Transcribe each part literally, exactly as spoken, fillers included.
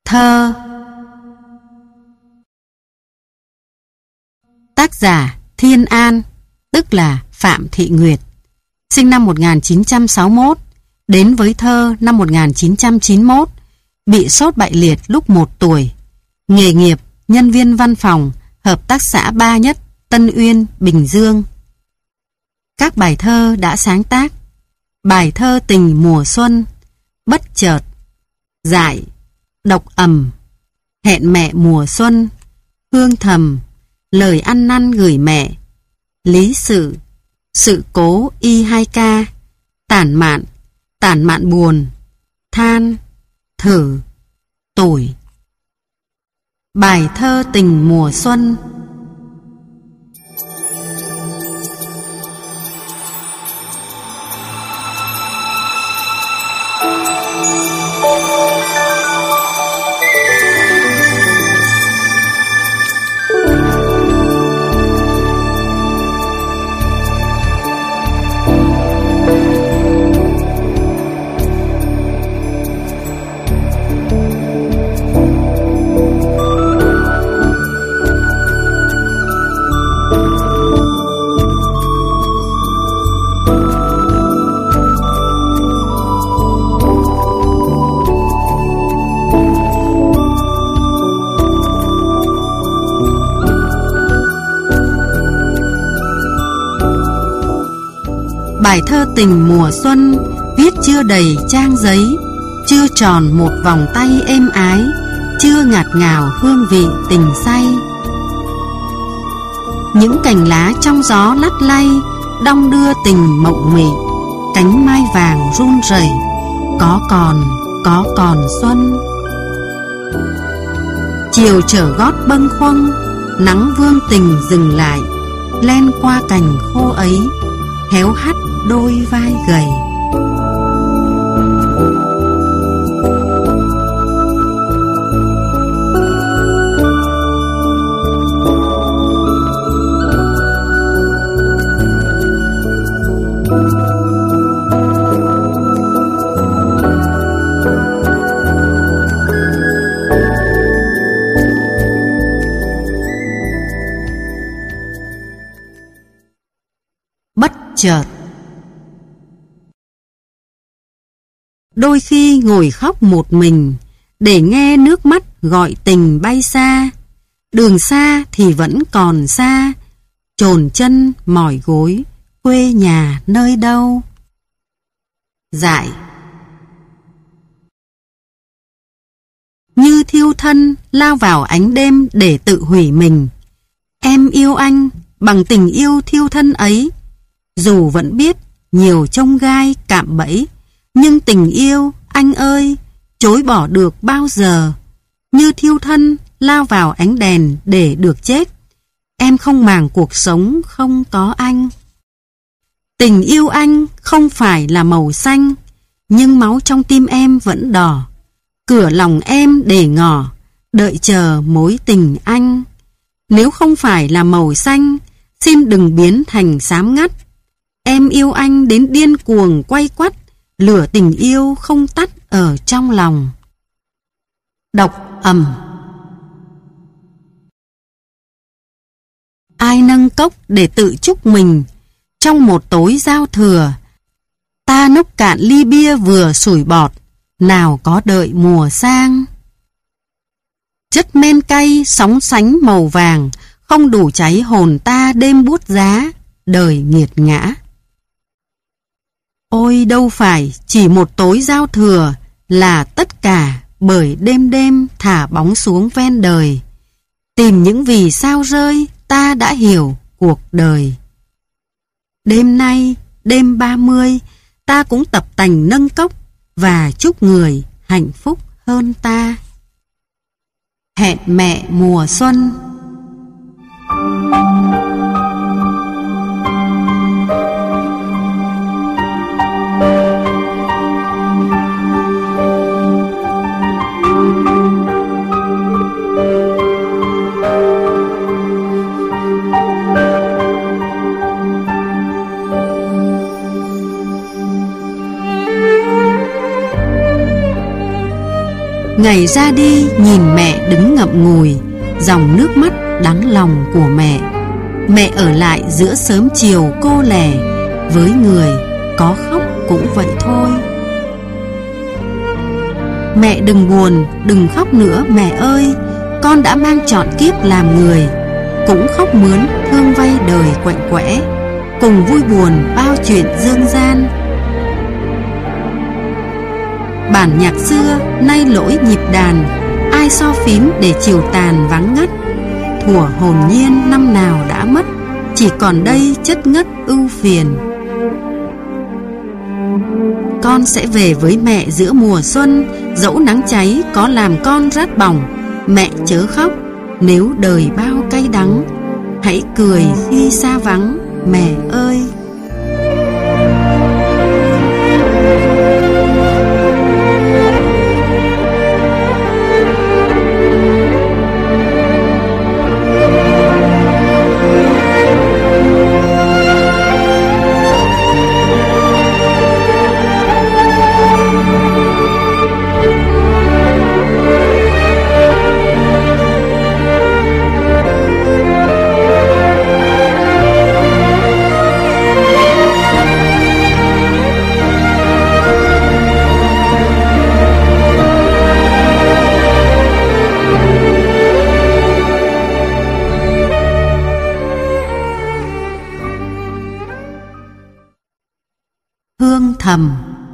Thơ. Tác giả Thiên An, tức là Phạm Thị Nguyệt, sinh năm một nghìn chín trăm sáu mươi mốt, đến với thơ năm một nghìn chín trăm chín mươi mốt, bị sốt bại liệt lúc một tuổi. Nghề nghiệp nhân viên văn phòng, hợp tác xã Ba Nhất, Tân Uyên, Bình Dương. Các bài thơ đã sáng tác: bài thơ Tình mùa xuân, Bất chợt, Dại, Độc ẩm, Hẹn mẹ mùa xuân, Hương thầm, Lời ăn năn gửi mẹ, Lý sự, Sự cố y hai ca, Tản mạn, Tản mạn buồn, Than, Thử, Tủi. Bài thơ Tình mùa xuân. Bài thơ Tình mùa xuân viết chưa đầy trang giấy, chưa tròn một vòng tay êm ái, chưa ngạt ngào hương vị tình say. Những cành lá trong gió lắt lay, đong đưa tình mộng mị, cánh mai vàng run rẩy, có còn, có còn xuân. Chiều chở gót bâng khuâng, nắng vương tình dừng lại, len qua cành khô ấy, héo hắt đôi vai gầy. Bất chợt. Đôi khi ngồi khóc một mình, để nghe nước mắt gọi tình bay xa. Đường xa thì vẫn còn xa, chồn chân mỏi gối, quê nhà nơi đâu. Dại. Như thiêu thân lao vào ánh đêm để tự hủy mình. Em yêu anh bằng tình yêu thiêu thân ấy, dù vẫn biết nhiều chông gai cạm bẫy, nhưng tình yêu, anh ơi, chối bỏ được bao giờ. Như thiêu thân lao vào ánh đèn để được chết, em không màng cuộc sống không có anh. Tình yêu anh không phải là màu xanh, nhưng máu trong tim em vẫn đỏ. Cửa lòng em để ngỏ, đợi chờ mối tình anh. Nếu không phải là màu xanh, xin đừng biến thành xám ngắt. Em yêu anh đến điên cuồng quay quắt, lửa tình yêu không tắt ở trong lòng. Độc ẩm. Ai nâng cốc để tự chúc mình, trong một tối giao thừa. Ta nốc cạn ly bia vừa sủi bọt, nào có đợi mùa sang. Chất men cay sóng sánh màu vàng, không đủ cháy hồn ta đêm buốt giá, đời nghiệt ngã. Ôi đâu phải chỉ một tối giao thừa là tất cả, bởi đêm đêm thả bóng xuống ven đời. Tìm những vì sao rơi, ta đã hiểu cuộc đời. Đêm nay, đêm ba mươi, ta cũng tập tành nâng cốc và chúc người hạnh phúc hơn ta. Hẹn mẹ mùa xuân. Ngày ra đi nhìn mẹ đứng ngậm ngùi, dòng nước mắt đắng lòng của mẹ. Mẹ ở lại giữa sớm chiều cô lẻ, với người có khóc cũng vậy thôi. Mẹ đừng buồn, đừng khóc nữa mẹ ơi, con đã mang trọn kiếp làm người, cũng khóc mướn thương vay đời quạnh quẽ, cùng vui buồn bao chuyện dương gian. Bản nhạc xưa nay lỗi nhịp đàn, ai so phím để chiều tàn vắng ngắt. Thuở hồn nhiên năm nào đã mất, chỉ còn đây chất ngất ưu phiền. Con sẽ về với mẹ giữa mùa xuân, dẫu nắng cháy có làm con rát bỏng. Mẹ chớ khóc nếu đời bao cay đắng, hãy cười khi xa vắng mẹ ơi. Hương thầm.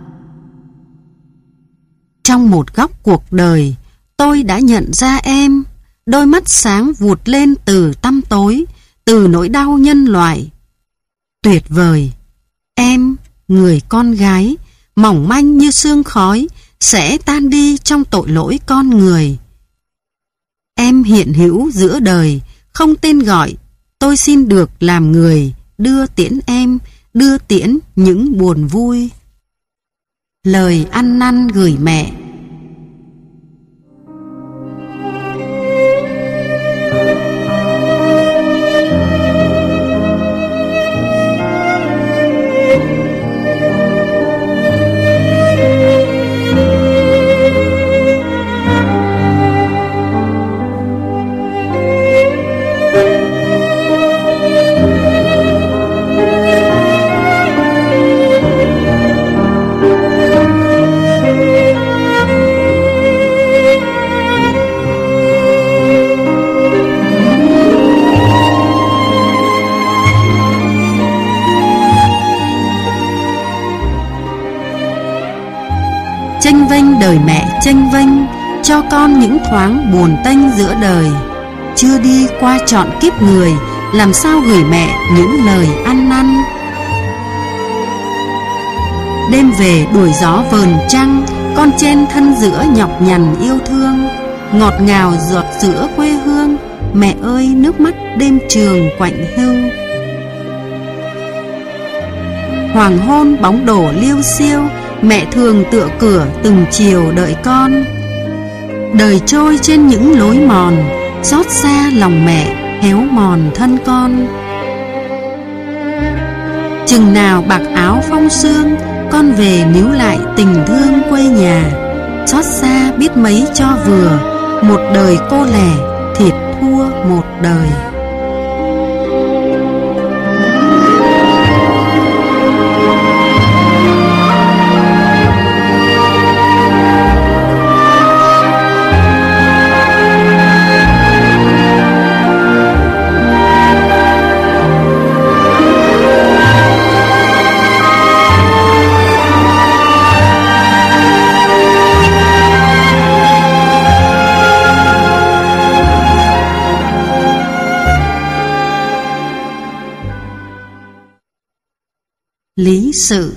Trong một góc cuộc đời, tôi đã nhận ra em, đôi mắt sáng vụt lên từ tăm tối, từ nỗi đau nhân loại. Tuyệt vời! Em, người con gái, mỏng manh như sương khói, sẽ tan đi trong tội lỗi con người. Em hiện hữu giữa đời, không tên gọi, tôi xin được làm người, đưa tiễn em, đưa tiễn những buồn vui. Lời ăn năn gửi mẹ. Chênh vênh đời mẹ chênh vênh, cho con những thoáng buồn tênh giữa đời. Chưa đi qua trọn kiếp người, làm sao gửi mẹ những lời ăn năn. Đêm về đuổi gió vờn trăng, con trên thân giữa nhọc nhằn yêu thương. Ngọt ngào giọt sữa quê hương, mẹ ơi nước mắt đêm trường quạnh hưu. Hoàng hôn bóng đổ liêu xiêu, mẹ thường tựa cửa từng chiều đợi con. Đời trôi trên những lối mòn, xót xa lòng mẹ héo mòn thân con. Chừng nào bạc áo phong sương, con về níu lại tình thương quê nhà. Xót xa biết mấy cho vừa, một đời cô lẻ thiệt thua một đời. Lý sự.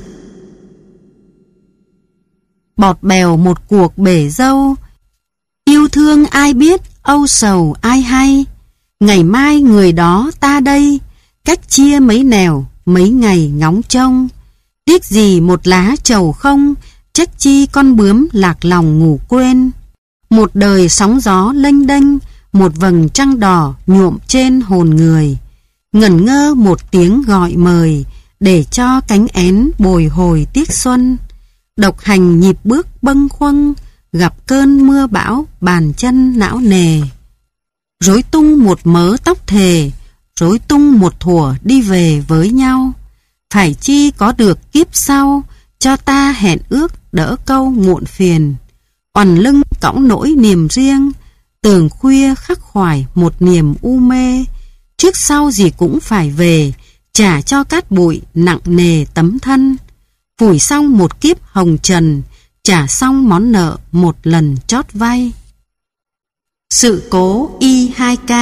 Bọt bèo một cuộc bể dâu, yêu thương ai biết, âu sầu ai hay. Ngày mai người đó ta đây, cách chia mấy nẻo, mấy ngày ngóng trông. Tiếc gì một lá trầu không, trách chi con bướm lạc lòng ngủ quên. Một đời sóng gió lênh đênh, một vầng trăng đỏ nhuộm trên hồn người. Ngẩn ngơ một tiếng gọi mời, để cho cánh én bồi hồi tiếc xuân. Độc hành nhịp bước bâng khuâng, gặp cơn mưa bão, bàn chân não nề. Rối tung một mớ tóc thề, rối tung một thuở đi về với nhau. Phải chi có được kiếp sau, cho ta hẹn ước đỡ câu muộn phiền. Oằn lưng cõng nỗi niềm riêng, tường khuya khắc khoải một niềm u mê. Trước sau gì cũng phải về, trả cho cát bụi nặng nề tấm thân. Phủi xong một kiếp hồng trần, trả xong món nợ một lần chót vay. Sự cố i hai k.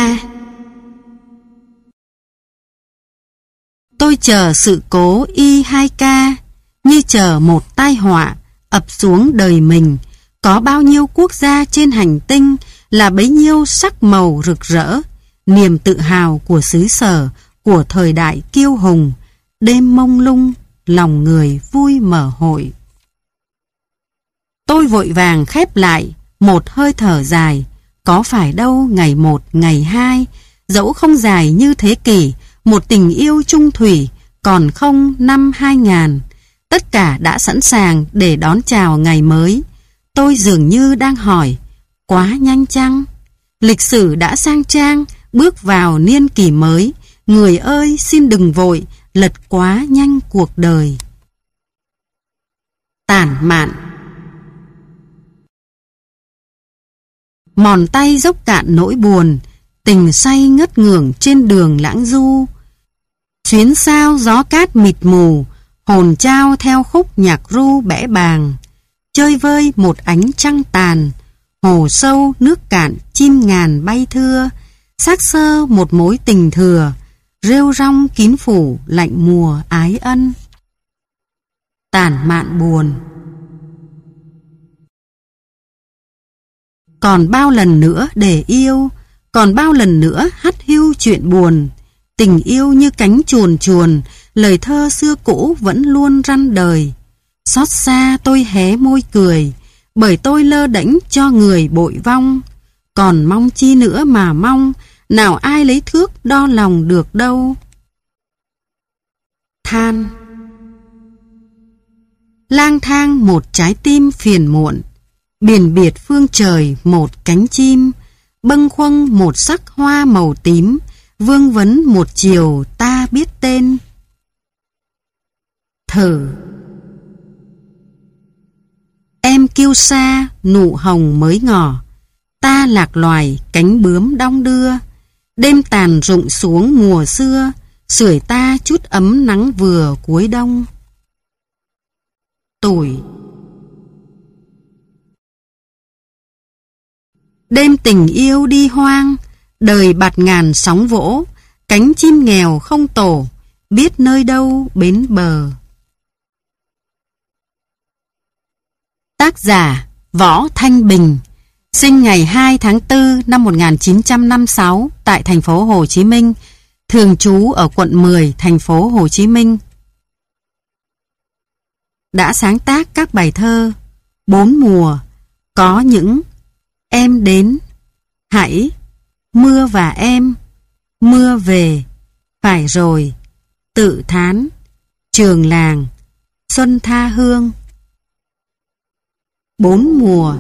Tôi chờ sự cố i hai k như chờ một tai họa ập xuống đời mình. Có bao nhiêu quốc gia trên hành tinh là bấy nhiêu sắc màu rực rỡ, niềm tự hào của xứ sở, của thời đại kiêu hùng. Đêm mông lung, lòng người vui mở hội. Tôi vội vàng khép lại một hơi thở dài. Có phải đâu ngày một, ngày hai, dẫu không dài như thế kỷ, một tình yêu chung thủy, còn không năm hai ngàn. Tất cả đã sẵn sàng để đón chào ngày mới. Tôi dường như đang hỏi, quá nhanh chăng? Lịch sử đã sang trang, bước vào niên kỷ mới. Người ơi xin đừng vội, lật quá nhanh cuộc đời. Tản mạn. Mòn tay dốc cạn nỗi buồn, tình say ngất ngưởng trên đường lãng du. Xuyến sao gió cát mịt mù, hồn trao theo khúc nhạc ru bẽ bàng. Chơi vơi một ánh trăng tàn, hồ sâu nước cạn chim ngàn bay thưa. Xác xơ một mối tình thừa, rêu rong kín phủ lạnh mùa ái ân. Tản mạn buồn. Còn bao lần nữa để yêu, còn bao lần nữa hắt hiu chuyện buồn. Tình yêu như cánh chuồn chuồn, lời thơ xưa cũ vẫn luôn răn đời. Xót xa tôi hé môi cười, bởi tôi lơ đễnh cho người bội vong. Còn mong chi nữa mà mong, nào ai lấy thước đo lòng được đâu. Than. Lang thang một trái tim phiền muộn, biển biệt phương trời một cánh chim, bâng khuâng một sắc hoa màu tím, vương vấn một chiều ta biết tên. Thử. Em kiêu sa nụ hồng mới ngỏ, ta lạc loài cánh bướm đong đưa. Đêm tàn rụng xuống mùa xưa, sưởi ta chút ấm nắng vừa cuối đông. Tuổi. Đêm tình yêu đi hoang, đời bạt ngàn sóng vỗ, cánh chim nghèo không tổ, biết nơi đâu bến bờ. Tác giả Võ Thanh Bình, sinh ngày hai tháng tư năm một nghìn chín trăm năm mươi sáu tại thành phố Hồ Chí Minh, thường trú ở quận mười, thành phố Hồ Chí Minh. Đã sáng tác các bài thơ Bốn mùa, Có những, Em đến, Hãy, Mưa và em, Mưa về, Phải rồi, Tự thán, Trường làng, Xuân tha hương. Bốn mùa.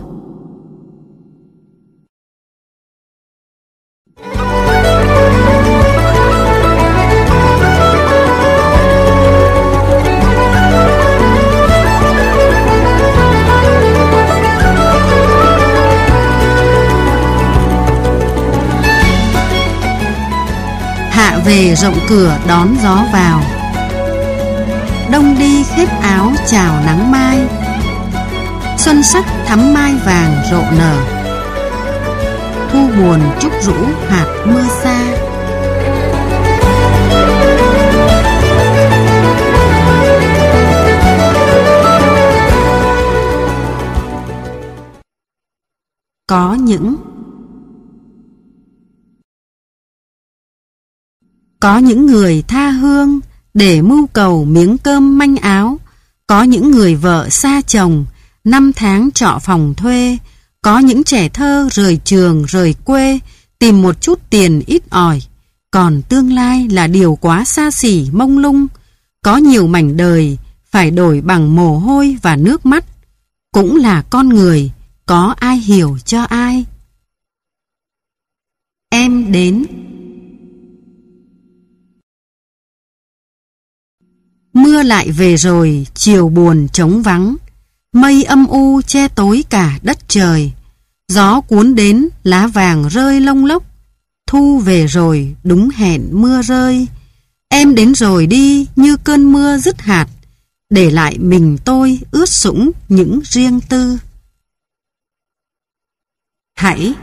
Hạ về rộng cửa đón gió vào, đông đi khép áo chào nắng mai. Xuân sắc thắm mai vàng rộ nở, thu buồn trúc rũ hạt mưa xa. Có những. Có những người tha hương để mưu cầu miếng cơm manh áo. Có những người vợ xa chồng, năm tháng trọ phòng thuê. Có những trẻ thơ rời trường rời quê, tìm một chút tiền ít ỏi. Còn tương lai là điều quá xa xỉ mông lung. Có nhiều mảnh đời phải đổi bằng mồ hôi và nước mắt. Cũng là con người, có ai hiểu cho ai. Em đến. Mưa lại về rồi, chiều buồn trống vắng, mây âm u che tối cả đất trời. Gió cuốn đến, lá vàng rơi lông lốc, thu về rồi, đúng hẹn mưa rơi. Em đến rồi đi như cơn mưa dứt hạt, để lại mình tôi ướt sũng những riêng tư. Hãy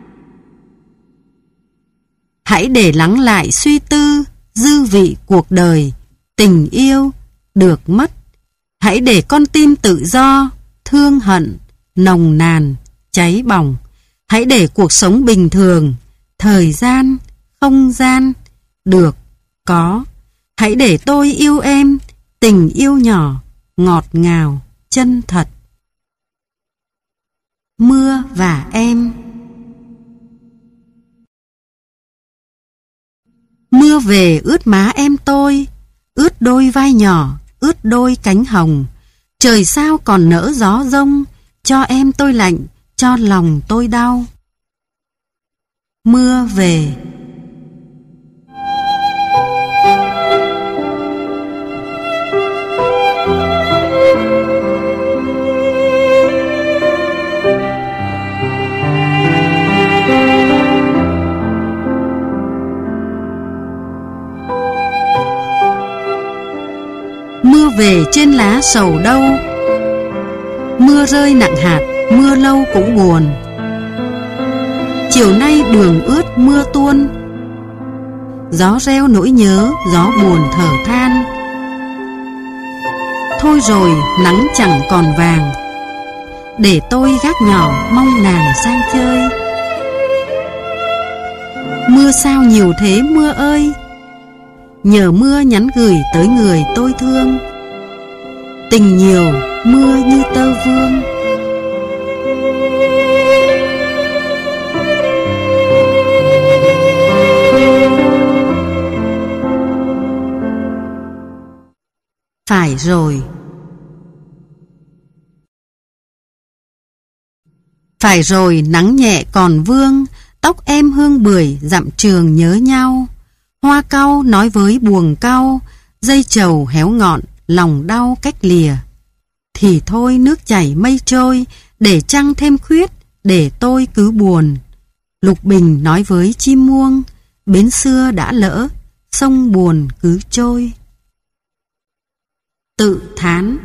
Hãy để lắng lại suy tư dư vị cuộc đời, tình yêu được mất. Hãy để con tim tự do, thương hận, nồng nàn, cháy bỏng. Hãy để cuộc sống bình thường, thời gian, không gian, được, có. Hãy để tôi yêu em, tình yêu nhỏ, ngọt ngào, chân thật. Mưa và em. Mưa về ướt má em tôi, ướt đôi vai nhỏ, ướt đôi cánh hồng. Trời sao còn nỡ gió rông, cho em tôi lạnh, cho lòng tôi đau. Mưa về. Mưa về trên lá sầu đâu, mưa rơi nặng hạt, mưa lâu cũng buồn. Chiều nay đường ướt mưa tuôn, gió reo nỗi nhớ, gió buồn thở than. Thôi rồi nắng chẳng còn vàng, để tôi gác nhỏ mong nàng sang chơi. Mưa sao nhiều thế mưa ơi, nhờ mưa nhắn gửi tới người tôi thương. Tình nhiều mưa như tơ vương. Phải rồi. Phải rồi nắng nhẹ còn vương, tóc em hương bưởi dặm trường nhớ nhau. Hoa cau nói với buồng cau, dây trầu héo ngọn, lòng đau cách lìa. Thì thôi nước chảy mây trôi, để trăng thêm khuyết, để tôi cứ buồn. Lục bình nói với chim muông, bến xưa đã lỡ, sông buồn cứ trôi. Tự thán.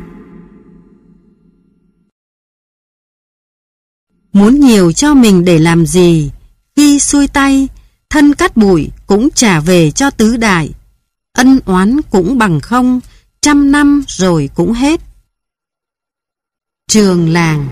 Muốn nhiều cho mình để làm gì, khi xuôi tay, thân cát bụi cũng trả về cho tứ đại. Ân oán cũng bằng không, trăm năm rồi cũng hết. Trường làng.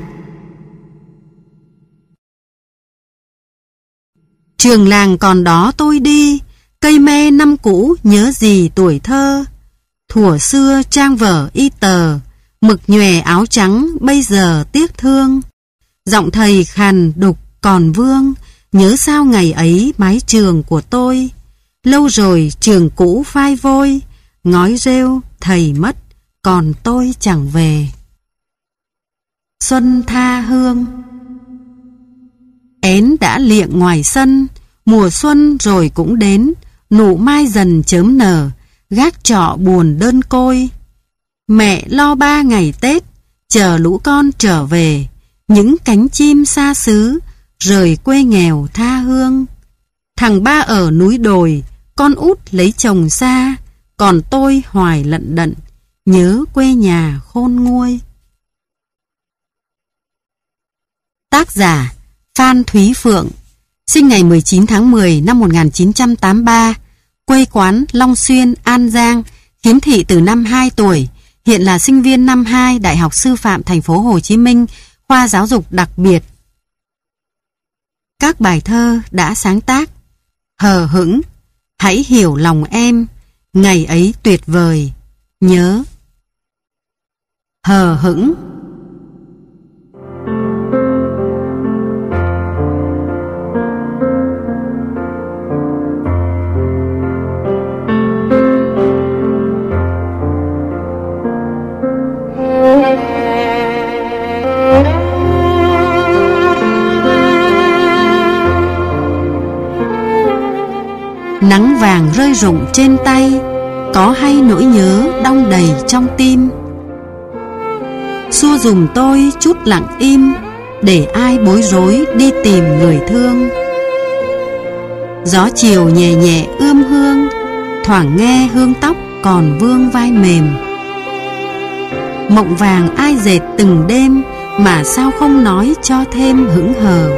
Trường làng còn đó tôi đi, cây me năm cũ nhớ gì tuổi thơ. Thuở xưa trang vở y tờ, mực nhòe áo trắng bây giờ tiếc thương. Giọng thầy khàn đục còn vương, nhớ sao ngày ấy mái trường của tôi. Lâu rồi trường cũ phai vôi, ngói rêu thầy mất, còn tôi chẳng về. Xuân tha hương. Én đã liệng ngoài sân, mùa xuân rồi cũng đến, nụ mai dần chớm nở, gác trọ buồn đơn côi. Mẹ lo ba ngày Tết, chờ lũ con trở về, những cánh chim xa xứ, rời quê nghèo tha hương. Thằng ba ở núi đồi, con út lấy chồng xa, còn tôi hoài lận đận, nhớ quê nhà khôn nguôi. Tác giả Phan Thúy Phượng, sinh ngày mười chín tháng mười năm một nghìn chín trăm tám mươi ba, quê quán Long Xuyên, An Giang, khiếm thị từ năm hai tuổi, hiện là sinh viên năm hai Đại học Sư phạm Thành phố Hồ Chí Minh, khoa giáo dục đặc biệt. Các bài thơ đã sáng tác: Hờ hững, hãy hiểu lòng em, ngày ấy tuyệt vời, nhớ. Hờ hững. Nắng vàng rơi rụng trên tay, có hay nỗi nhớ đong đầy trong tim. Xua dùm tôi chút lặng im, để ai bối rối đi tìm người thương. Gió chiều nhẹ nhẹ ươm hương, thoảng nghe hương tóc còn vương vai mềm. Mộng vàng ai dệt từng đêm, mà sao không nói cho thêm hững hờ.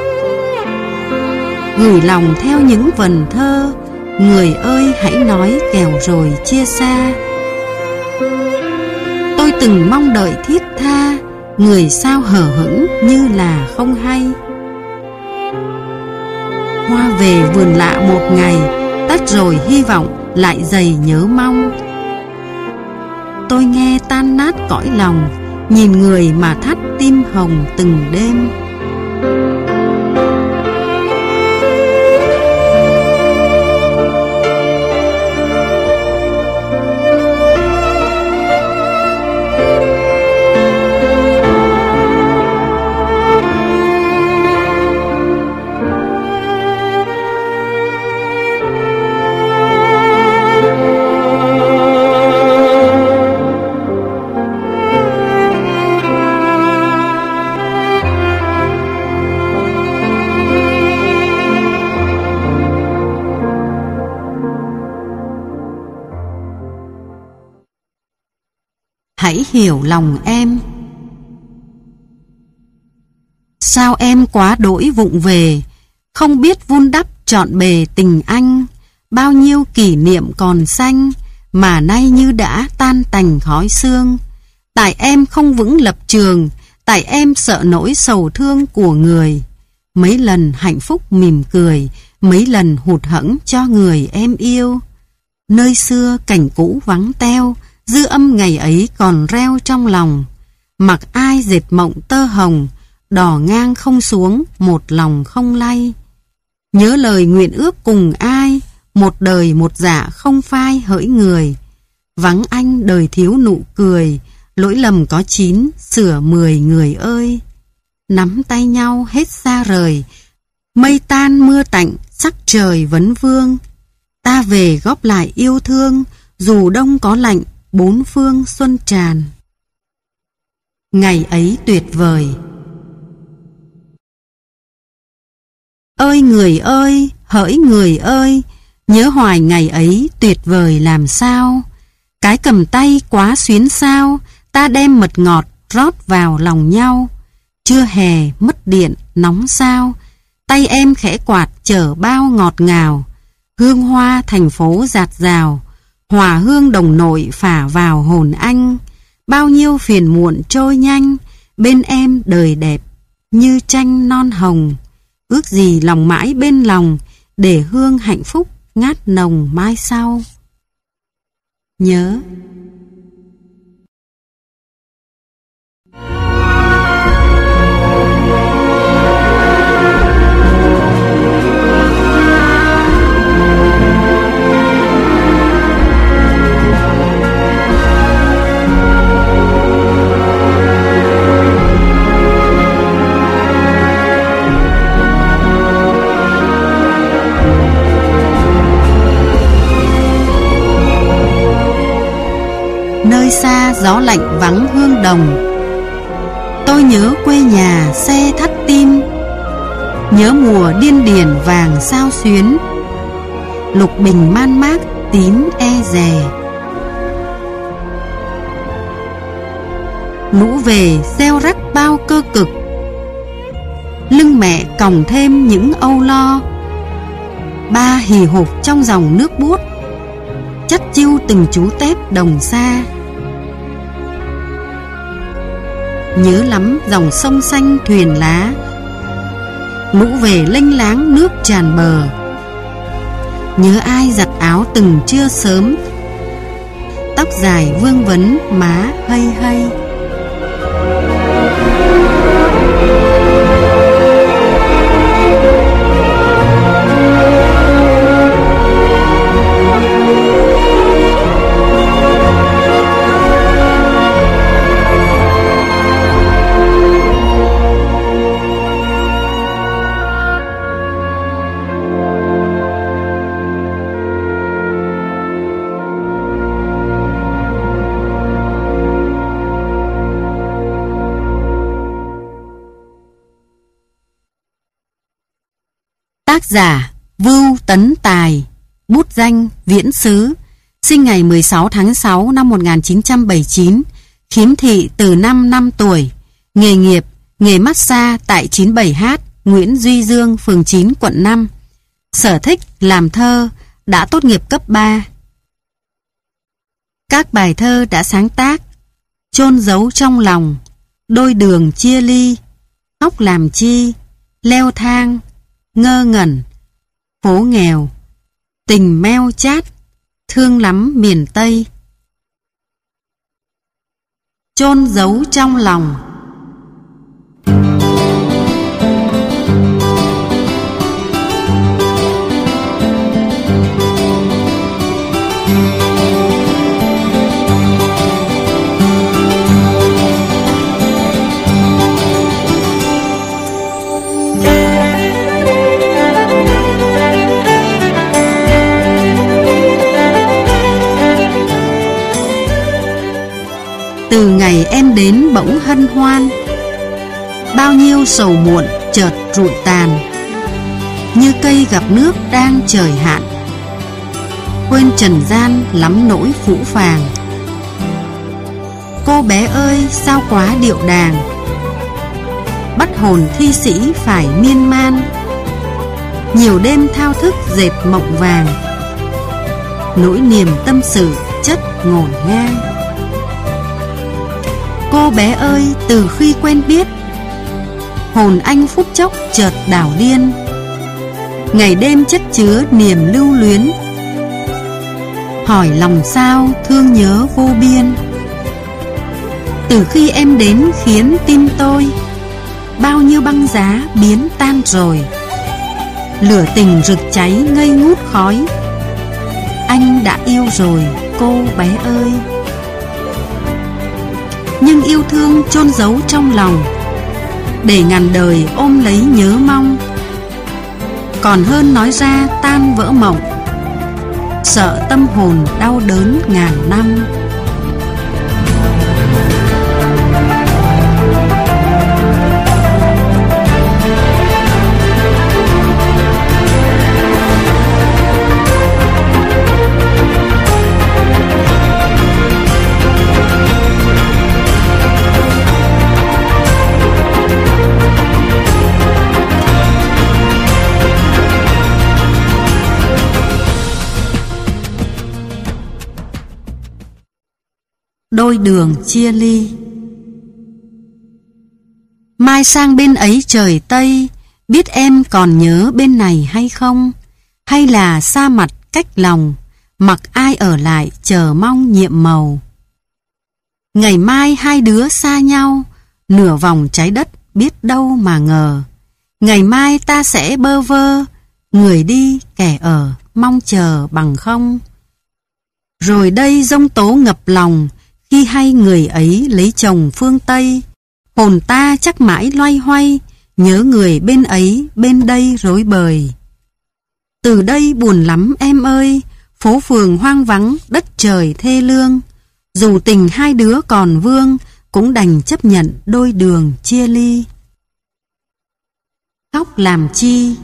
Gửi lòng theo những vần thơ, người ơi hãy nói kẻo rồi chia xa. Tôi từng mong đợi thiết tha, người sao hờ hững như là không hay. Hoa về vườn lạ một ngày, tắt rồi hy vọng lại dày nhớ mong. Tôi nghe tan nát cõi lòng, nhìn người mà thắt tim hồng từng đêm. Hãy hiểu lòng em. Sao em quá đỗi vụng về, không biết vun đắp trọn bề tình anh. Bao nhiêu kỷ niệm còn xanh, mà nay như đã tan tành khói sương. Tại em không vững lập trường, tại em sợ nỗi sầu thương của người. Mấy lần hạnh phúc mỉm cười, mấy lần hụt hẫng cho người em yêu. Nơi xưa cảnh cũ vắng teo, dư âm ngày ấy còn reo trong lòng. Mặc ai dệt mộng tơ hồng, đò ngang không xuống, một lòng không lay. Nhớ lời nguyện ước cùng ai, một đời một dạ không phai hỡi người. Vắng anh đời thiếu nụ cười, lỗi lầm có chín, sửa mười người ơi. Nắm tay nhau hết xa rời, mây tan mưa tạnh, sắc trời vấn vương. Ta về góp lại yêu thương, dù đông có lạnh, bốn phương xuân tràn. Ngày ấy tuyệt vời. Ơi người ơi, hỡi người ơi, nhớ hoài ngày ấy tuyệt vời làm sao. Cái cầm tay quá xuyến sao, ta đem mật ngọt rót vào lòng nhau. Chưa hè mất điện nóng sao, tay em khẽ quạt chở bao ngọt ngào. Hương hoa thành phố dạt dào, hòa hương đồng nội phả vào hồn anh. Bao nhiêu phiền muộn trôi nhanh, bên em đời đẹp như tranh non hồng. Ước gì lòng mãi bên lòng, để hương hạnh phúc ngát nồng mai sau. Nhớ. Nơi xa gió lạnh vắng hương đồng, tôi nhớ quê nhà xe thắt tim. Nhớ mùa điên điển vàng sao xuyến, lục bình man mác tím e dè. Lũ về gieo rắc bao cơ cực, lưng mẹ còng thêm những âu lo. Ba hì hục trong dòng nước buốt, chắt chiu từng chú tép đồng xa. Nhớ lắm dòng sông xanh thuyền lá, lũ về lênh láng nước tràn bờ. Nhớ ai giặt áo từng trưa sớm, tóc dài vương vấn má hây hây. Tác giả Vưu Tấn Tài, bút danh Viễn Xứ, sinh ngày mười sáu tháng sáu năm một nghìn chín trăm bảy mươi chín, khiếm thị từ năm năm tuổi, nghề nghiệp nghề massage tại chín mươi bảy H Nguyễn Duy Dương, phường chín, quận năm. Sở thích làm thơ, đã tốt nghiệp cấp ba. Các bài thơ đã sáng tác: Chôn giấu trong lòng, Đôi đường chia ly, Khóc làm chi, Leo thang, Ngơ ngẩn, Phố nghèo, Tình meo chát, Thương lắm miền Tây. Chôn giấu trong lòng. Từ ngày em đến bỗng hân hoan, bao nhiêu sầu muộn chợt rụi tàn, như cây gặp nước đang trời hạn, quên trần gian lắm nỗi phũ phàng. Cô bé ơi sao quá điệu đàng, bắt hồn thi sĩ phải miên man, nhiều đêm thao thức dệt mộng vàng, nỗi niềm tâm sự chất ngổn ngang. Cô bé ơi, từ khi quen biết, hồn anh phút chốc chợt đảo điên, ngày đêm chất chứa niềm lưu luyến, hỏi lòng sao thương nhớ vô biên. Từ khi em đến khiến tim tôi bao nhiêu băng giá biến tan rồi, lửa tình rực cháy ngây ngút khói. Anh đã yêu rồi cô bé ơi. Nhưng yêu thương chôn giấu trong lòng, để ngàn đời ôm lấy nhớ mong, còn hơn nói ra tan vỡ mộng, sợ tâm hồn đau đớn ngàn năm. Đôi đường chia ly. Mai sang bên ấy trời Tây, biết em còn nhớ bên này hay không? Hay là xa mặt cách lòng, mặc ai ở lại chờ mong nhiệm màu? Ngày mai hai đứa xa nhau, nửa vòng trái đất biết đâu mà ngờ. Ngày mai ta sẽ bơ vơ, người đi kẻ ở mong chờ bằng không. Rồi đây giông tố ngập lòng, khi hay người ấy lấy chồng phương Tây, hồn ta chắc mãi loay hoay, nhớ người bên ấy bên đây rối bời. Từ đây buồn lắm em ơi, phố phường hoang vắng, đất trời thê lương. Dù tình hai đứa còn vương, cũng đành chấp nhận đôi đường chia ly. Khóc làm chi.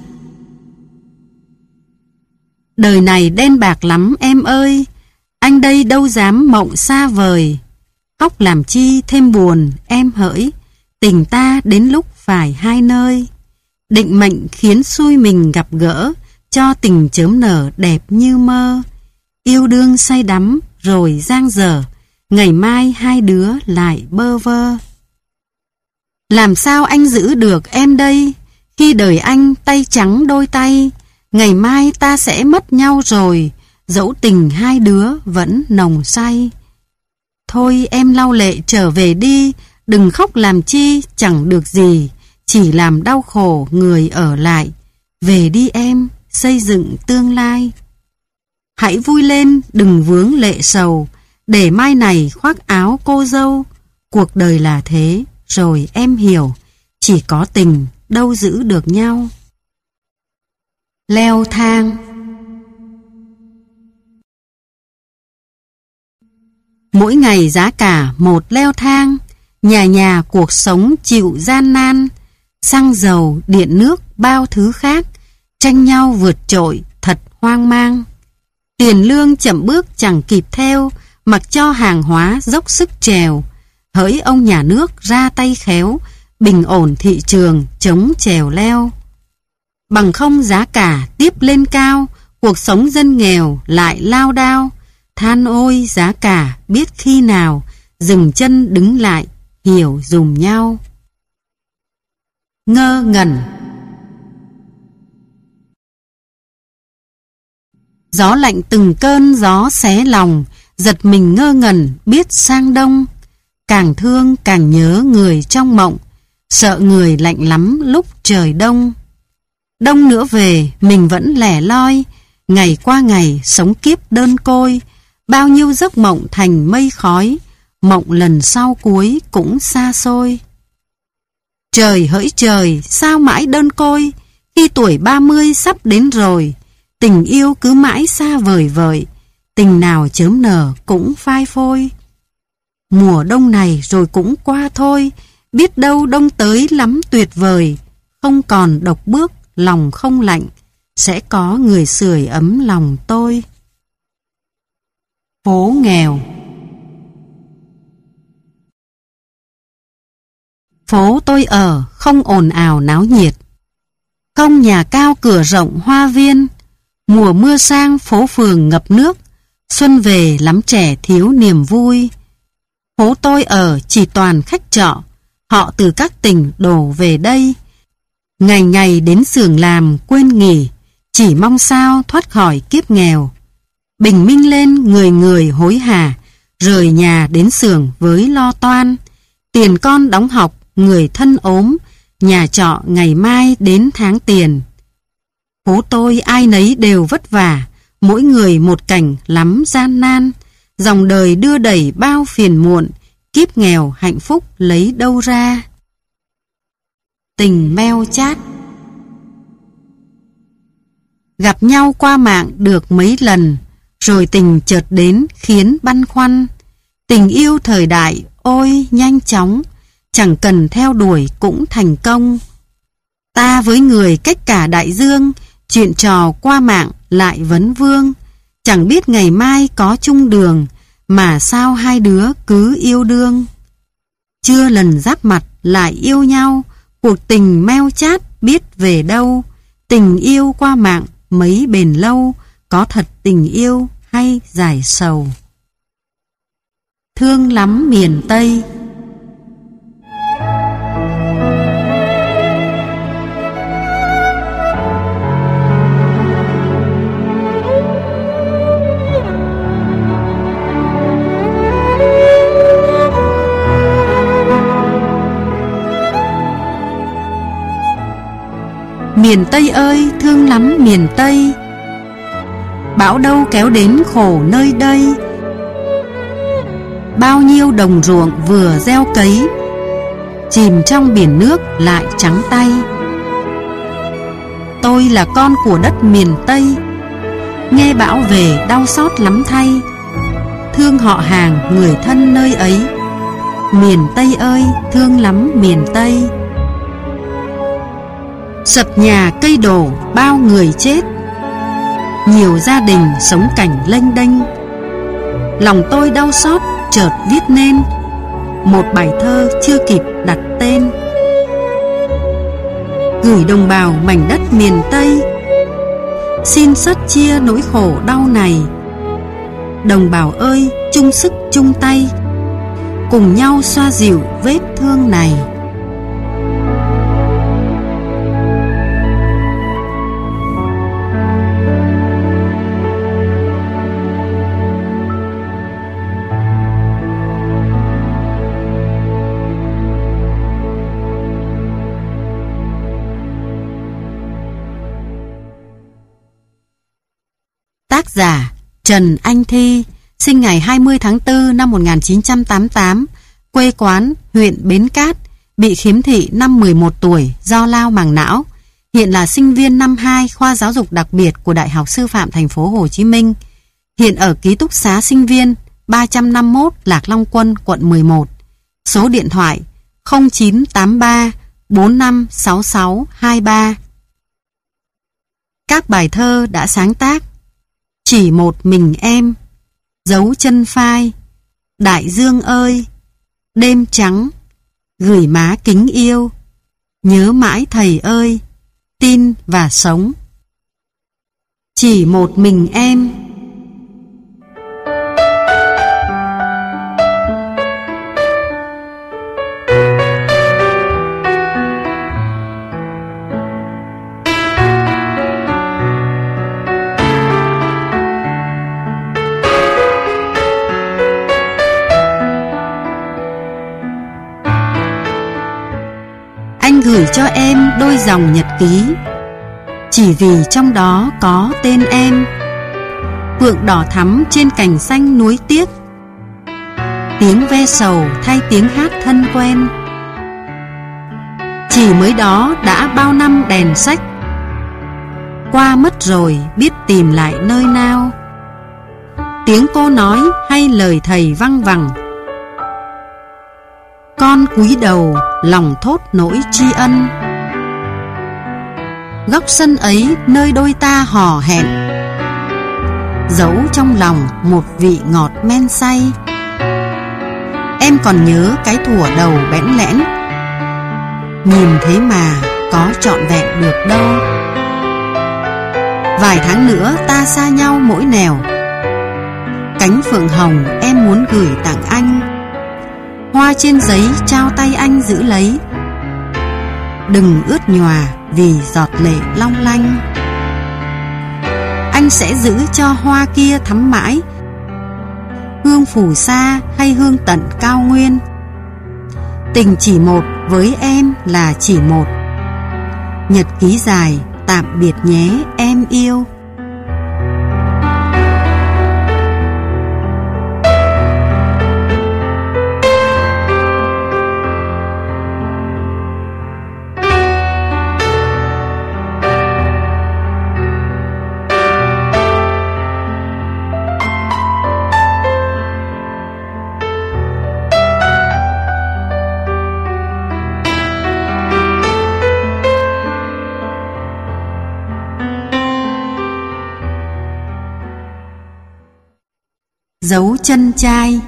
Đời này đen bạc lắm em ơi, anh đây đâu dám mộng xa vời. Khóc làm chi thêm buồn em hỡi, tình ta đến lúc phải hai nơi. Định mệnh khiến xui mình gặp gỡ, cho tình chớm nở đẹp như mơ. Yêu đương say đắm rồi giang dở, ngày mai hai đứa lại bơ vơ. Làm sao anh giữ được em đây, khi đời anh tay trắng đôi tay. Ngày mai ta sẽ mất nhau rồi, dẫu tình hai đứa vẫn nồng say. Thôi em lau lệ trở về đi, đừng khóc làm chi chẳng được gì, chỉ làm đau khổ người ở lại. Về đi em, xây dựng tương lai. Hãy vui lên, đừng vướng lệ sầu, để mai này khoác áo cô dâu. Cuộc đời là thế, rồi em hiểu, chỉ có tình đâu giữ được nhau. Leo thang. Mỗi ngày giá cả một leo thang, nhà nhà cuộc sống chịu gian nan. Xăng dầu, điện nước, bao thứ khác, tranh nhau vượt trội thật hoang mang. Tiền lương chậm bước chẳng kịp theo, mặc cho hàng hóa dốc sức trèo. Hỡi ông nhà nước ra tay khéo, bình ổn thị trường chống trèo leo. Bằng không giá cả tiếp lên cao, cuộc sống dân nghèo lại lao đao. Than ôi giá cả biết khi nào, dừng chân đứng lại hiểu dùm nhau. Ngơ ngẩn. Gió lạnh từng cơn gió xé lòng, giật mình ngơ ngẩn biết sang đông. Càng thương càng nhớ người trong mộng, sợ người lạnh lắm lúc trời đông. Đông nữa về mình vẫn lẻ loi, ngày qua ngày sống kiếp đơn côi. Bao nhiêu giấc mộng thành mây khói, mộng lần sau cuối cũng xa xôi. Trời hỡi trời sao mãi đơn côi, khi tuổi ba mươi sắp đến rồi. Tình yêu cứ mãi xa vời vợi, tình nào chớm nở cũng phai phôi. Mùa đông này rồi cũng qua thôi, biết đâu đông tới lắm tuyệt vời. Không còn độc bước, lòng không lạnh, sẽ có người sưởi ấm lòng tôi. Phố nghèo. Phố tôi ở không ồn ào náo nhiệt, không nhà cao cửa rộng hoa viên. Mùa mưa sang phố phường ngập nước, xuân về lắm trẻ thiếu niềm vui. Phố tôi ở chỉ toàn khách trọ, họ từ các tỉnh đổ về đây. Ngày ngày đến xưởng làm quên nghỉ, chỉ mong sao thoát khỏi kiếp nghèo. Bình minh lên người người hối hả, rời nhà đến xưởng với lo toan. Tiền con đóng học, người thân ốm, nhà trọ ngày mai đến tháng tiền. Phố tôi ai nấy đều vất vả, mỗi người một cảnh lắm gian nan. Dòng đời đưa đẩy bao phiền muộn, kiếp nghèo hạnh phúc lấy đâu ra. Tình meo chát. Gặp nhau qua mạng được mấy lần, rồi tình chợt đến khiến băn khoăn. Tình yêu thời đại ôi nhanh chóng, chẳng cần theo đuổi cũng thành công. Ta với người cách cả đại dương, chuyện trò qua mạng lại vấn vương. Chẳng biết ngày mai có chung đường, mà sao hai đứa cứ yêu đương. Chưa lần giáp mặt lại yêu nhau, cuộc tình meo chát biết về đâu. Tình yêu qua mạng mấy bền lâu, có thật tình yêu hay giải sầu. Thương lắm miền Tây. Miền Tây ơi thương lắm miền Tây, bão đâu kéo đến khổ nơi đây. Bao nhiêu đồng ruộng vừa gieo cấy, chìm trong biển nước lại trắng tay. Tôi là con của đất miền Tây, nghe bão về đau xót lắm thay. Thương họ hàng người thân nơi ấy, miền Tây ơi thương lắm miền Tây. Sập nhà cây đổ bao người chết, nhiều gia đình sống cảnh lênh đênh. Lòng tôi đau xót chợt viết nên một bài thơ chưa kịp đặt tên. Gửi đồng bào mảnh đất miền Tây, xin sớt chia nỗi khổ đau này. Đồng bào ơi chung sức chung tay, cùng nhau xoa dịu vết thương này. Tác giả Trần Anh Thi, sinh ngày hai mươi tháng tư năm một nghìn chín trăm tám mươi tám, quê quán huyện Bến Cát, bị khiếm thị năm mười một tuổi do lao màng não. Hiện là sinh viên năm hai khoa giáo dục đặc biệt của Đại học Sư phạm Thành phố Hồ Chí Minh. Hiện ở ký túc xá sinh viên ba trăm năm mươi mốt Lạc Long Quân, quận mười một. Số điện thoại không chín tám ba bốn năm sáu sáu hai ba. các bài thơ đã sáng tác: Chỉ một mình em, Dấu chân phai, Đại dương ơi, Đêm trắng, Gửi má kính yêu, Nhớ mãi thầy ơi, Tin và sống. Chỉ một mình em. Anh gửi cho em đôi dòng nhật ký, chỉ vì trong đó có tên em. Phượng đỏ thắm trên cành xanh núi tiếc, tiếng ve sầu thay tiếng hát thân quen. Chỉ mới đó đã bao năm đèn sách, qua mất rồi biết tìm lại nơi nào. Tiếng cô nói hay lời thầy văng vẳng, con cúi đầu lòng thốt nỗi tri ân. Góc sân ấy nơi đôi ta hò hẹn, giấu trong lòng một vị ngọt men say. Em còn nhớ cái thuở đầu bẽn lẽn, nhìn thế mà có trọn vẹn được đâu. Vài tháng nữa ta xa nhau mỗi nẻo, cánh phượng hồng em muốn gửi tặng anh. Hoa trên giấy trao tay anh giữ lấy, đừng ướt nhòa vì giọt lệ long lanh. Anh sẽ giữ cho hoa kia thắm mãi, hương phù sa hay hương tận cao nguyên. Tình chỉ một với em là chỉ một. Nhật ký dài tạm biệt nhé em yêu. Dấu chân trai.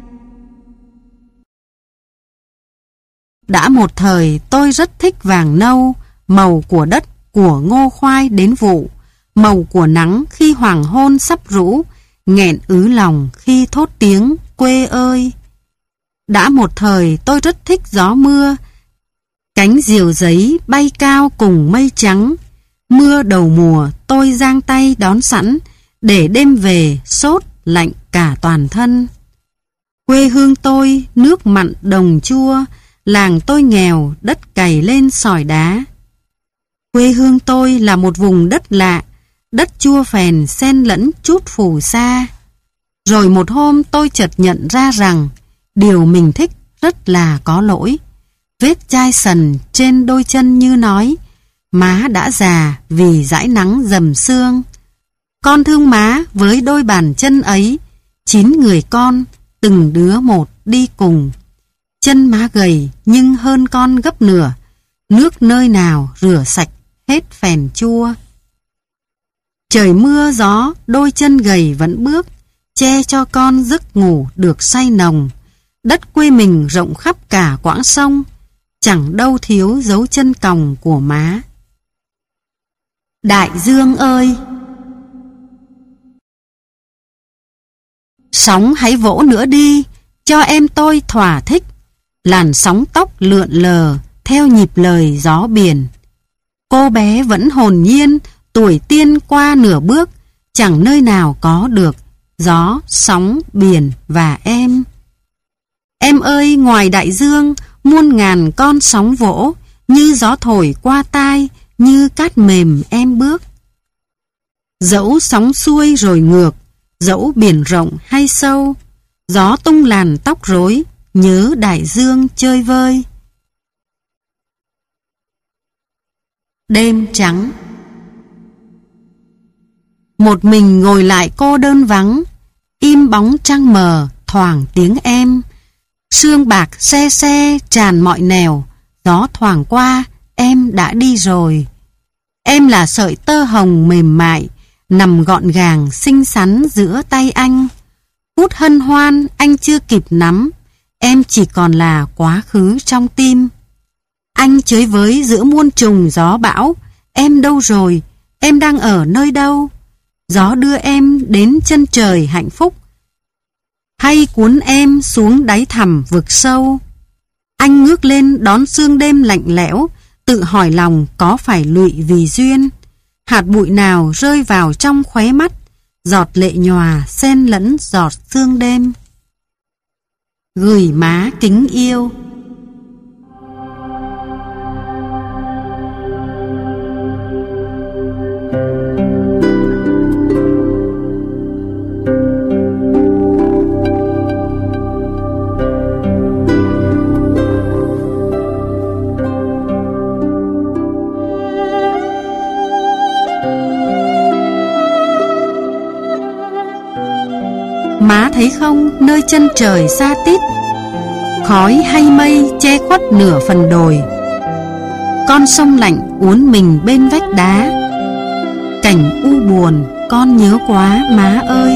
Đã một thời tôi rất thích vàng nâu, màu của đất, của ngô khoai đến vụ, màu của nắng khi hoàng hôn sắp rũ, nghẹn ứ lòng khi thốt tiếng quê ơi. Đã một thời tôi rất thích gió mưa, cánh diều giấy bay cao cùng mây trắng. Mưa đầu mùa tôi giang tay đón sẵn, để đêm về sốt lạnh cả toàn thân. Quê hương tôi nước mặn đồng chua, làng tôi nghèo đất cày lên sỏi đá. Quê hương tôi là một vùng đất lạ, đất chua phèn xen lẫn chút phù sa. Rồi một hôm tôi chợt nhận ra rằng điều mình thích rất là có lỗi. Vết chai sần trên đôi chân như nói, má đã già vì dãi nắng dầm sương. Con thương má với đôi bàn chân ấy, chín người con, từng đứa một đi cùng. Chân má gầy nhưng hơn con gấp nửa, nước nơi nào rửa sạch hết phèn chua. Trời mưa gió, đôi chân gầy vẫn bước, che cho con giấc ngủ được say nồng. Đất quê mình rộng khắp cả quãng sông, chẳng đâu thiếu dấu chân còng của má. Đại dương ơi! Sóng hãy vỗ nữa đi, cho em tôi thỏa thích. Làn sóng tóc lượn lờ theo nhịp lời gió biển. Cô bé vẫn hồn nhiên, tuổi tiên qua nửa bước, chẳng nơi nào có được gió, sóng, biển và em. Em ơi, ngoài đại dương, muôn ngàn con sóng vỗ, như gió thổi qua tai, như cát mềm em bước. Dẫu sóng xuôi rồi ngược, dẫu biển rộng hay sâu, gió tung làn tóc rối, nhớ đại dương chơi vơi. Đêm trắng. Một mình ngồi lại cô đơn vắng, im bóng trăng mờ, thoảng tiếng em. Sương bạc se se tràn mọi nẻo, gió thoảng qua, em đã đi rồi. Em là sợi tơ hồng mềm mại, nằm gọn gàng xinh xắn giữa tay anh. Phút hân hoan anh chưa kịp nắm, em chỉ còn là quá khứ trong tim. Anh chơi với giữa muôn trùng gió bão, em đâu rồi, em đang ở nơi đâu? Gió đưa em đến chân trời hạnh phúc, hay cuốn em xuống đáy thẳm vực sâu? Anh ngước lên đón sương đêm lạnh lẽo, tự hỏi lòng có phải lụy vì duyên. Hạt bụi nào rơi vào trong khóe mắt, giọt lệ nhòa xen lẫn giọt sương đêm. Gửi má kính yêu. Má thấy không, nơi chân trời xa tít, khói hay mây che khuất nửa phần đồi. Con sông lạnh uốn mình bên vách đá, cảnh u buồn con nhớ quá má ơi.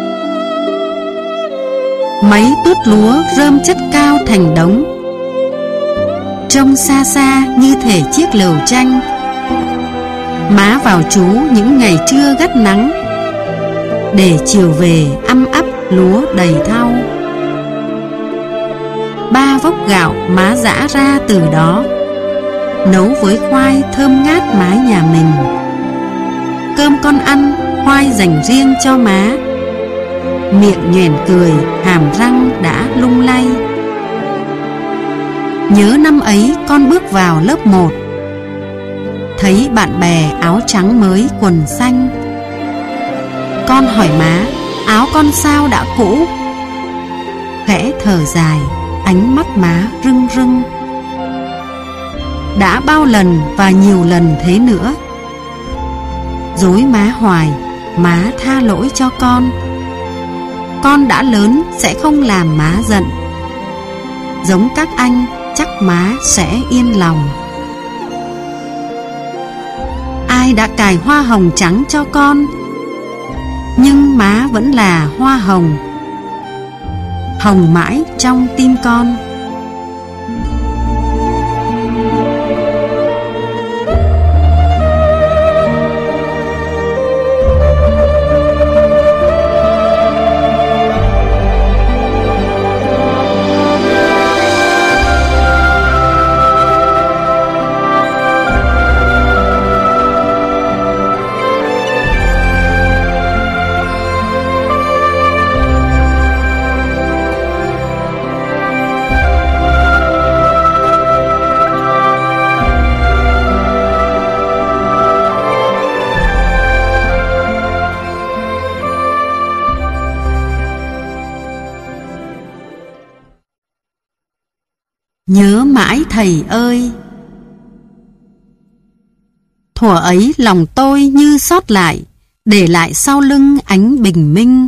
Mấy tuốt lúa rơm chất cao thành đống, trông xa xa như thể chiếc lều tranh. Má vào trú những ngày trưa gắt nắng, để chiều về âm ấp lúa đầy thau. Ba vốc gạo má giã ra từ đó, nấu với khoai thơm ngát mái nhà mình. Cơm con ăn, khoai dành riêng cho má. Miệng nhoẻn cười, hàm răng đã lung lay. Nhớ năm ấy con bước vào lớp một, thấy bạn bè áo trắng mới quần xanh. Con hỏi má, áo con sao đã cũ? Khẽ thở dài, ánh mắt má rưng rưng. Đã bao lần và nhiều lần thế nữa. Dối má hoài, má tha lỗi cho con. Con đã lớn sẽ không làm má giận. Giống các anh, chắc má sẽ yên lòng. Ai đã cài hoa hồng trắng cho con, nhưng má vẫn là hoa hồng, hồng mãi trong tim con. Nhớ mãi thầy ơi. Thuở ấy lòng tôi như sót lại, để lại sau lưng ánh bình minh.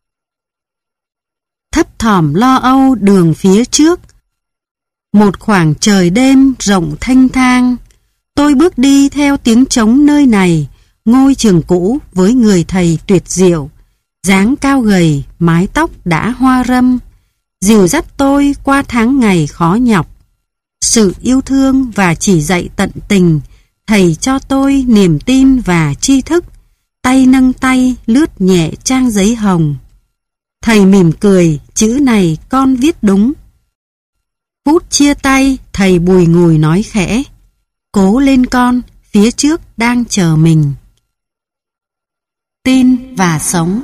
Thấp thỏm lo âu đường phía trước, một khoảng trời đêm rộng thanh thang. Tôi bước đi theo tiếng trống nơi này, ngôi trường cũ với người thầy tuyệt diệu, dáng cao gầy, mái tóc đã hoa râm, dìu dắt tôi qua tháng ngày khó nhọc. Sự yêu thương và chỉ dạy tận tình, thầy cho tôi niềm tin và tri thức. Tay nâng tay lướt nhẹ trang giấy hồng. Thầy mỉm cười, chữ này con viết đúng. Phút chia tay, thầy bùi ngùi nói khẽ, cố lên con, phía trước đang chờ mình. Tin và sống.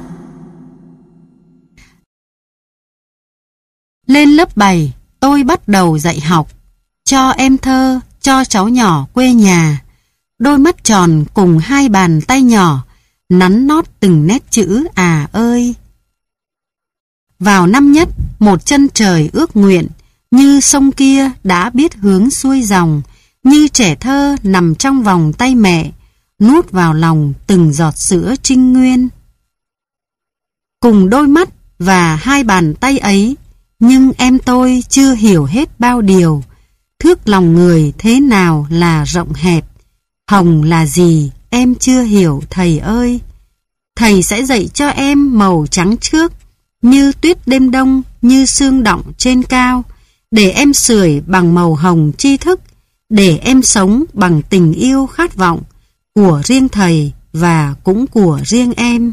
Lên lớp bảy, tôi bắt đầu dạy học. Cho em thơ, cho cháu nhỏ quê nhà. Đôi mắt tròn cùng hai bàn tay nhỏ, nắn nót từng nét chữ à ơi. Vào năm nhất, một chân trời ước nguyện, như sông kia đã biết hướng xuôi dòng, như trẻ thơ nằm trong vòng tay mẹ, nuốt vào lòng từng giọt sữa trinh nguyên. Cùng đôi mắt và hai bàn tay ấy, nhưng em tôi chưa hiểu hết bao điều, thước lòng người thế nào là rộng hẹp, Hồng là gì em chưa hiểu thầy ơi. Thầy sẽ dạy cho em màu trắng trước, như tuyết đêm đông, như sương đọng trên cao, để em sưởi bằng màu hồng tri thức, để em sống bằng tình yêu khát vọng của riêng thầy và cũng của riêng em.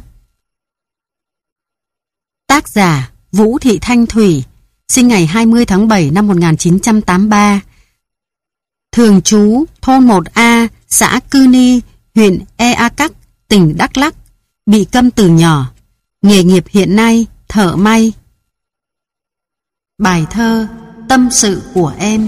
Tác giả Vũ Thị Thanh Thủy, sinh ngày hai mươi tháng bảy năm một nghìn chín trăm tám mươi ba. Thường trú thôn một A, xã Cư Ni, huyện Ea Cắc, tỉnh Đắk Lắk, bị câm từ nhỏ. Nghề nghiệp hiện nay thợ may. Bài thơ Tâm sự của em.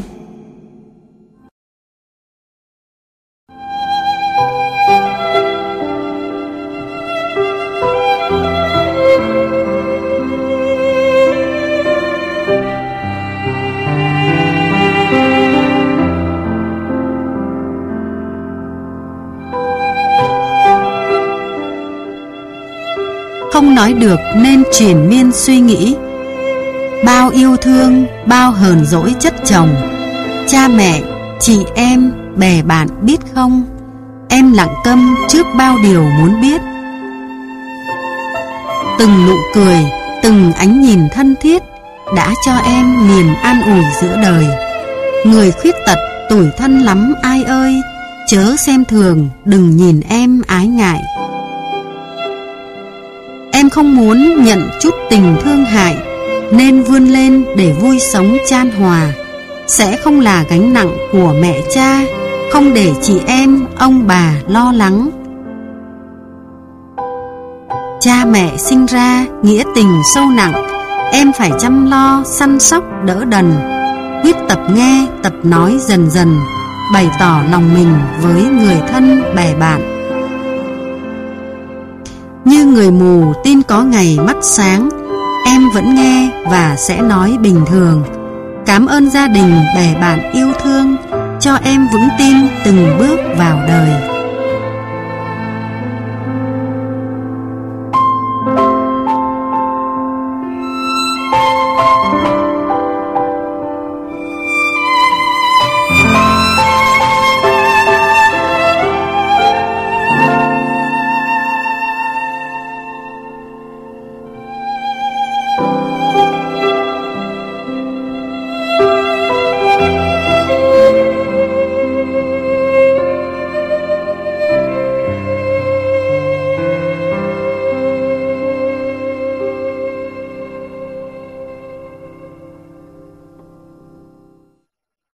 Không nói được nên triền miên suy nghĩ. Bao yêu thương, bao hờn dỗi chất chồng. Cha mẹ, chị em, bè bạn biết không? Em lặng câm trước bao điều muốn biết. Từng nụ cười, từng ánh nhìn thân thiết đã cho em niềm an ủi giữa đời. Người khuyết tật tủi thân lắm ai ơi, chớ xem thường, đừng nhìn em ái ngại. Em không muốn nhận chút tình thương hại, nên vươn lên để vui sống chan hòa. Sẽ không là gánh nặng của mẹ cha, không để chị em, ông bà lo lắng. Cha mẹ sinh ra nghĩa tình sâu nặng, em phải chăm lo, săn sóc, đỡ đần. Biết tập nghe, tập nói dần dần, bày tỏ lòng mình với người thân bè bạn. Như người mù tin có ngày mắt sáng, em vẫn nghe và sẽ nói bình thường. Cảm ơn gia đình bè bạn yêu thương, cho em vững tin từng bước vào đời.